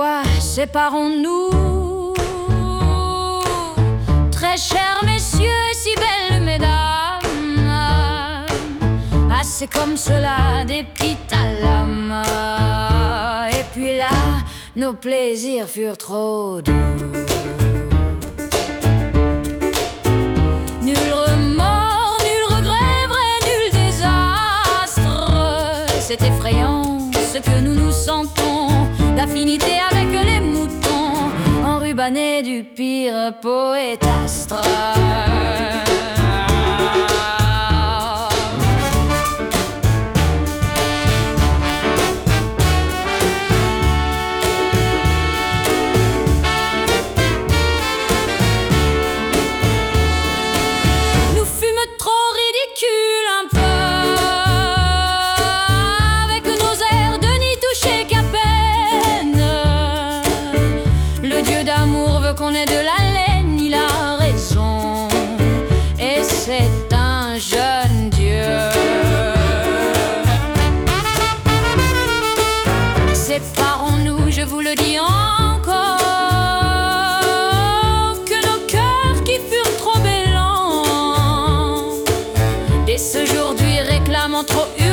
fois, séparons-nous. Très chers messieurs et si belles mesdames, ah, c'est comme cela des petites à l'âme. Et puis là, nos plaisirs furent trop doux. Nul remords, nul regret, vrai, nul désastre. C'est effrayant ce que nous nous sentons d'affinité avec les moutons, enrubannés du pire poétastre. Nous fûmes trop ridicules un peu, avec nos airs de n'y toucher qu'à peine. Le Dieu d'amour veut qu'on ait de la laine, il a raison, et c'est un jeune Dieu. Séparons-nous, je vous le dis encore, que nos cœurs qui furent trop bellants, dès ce jour réclamant trop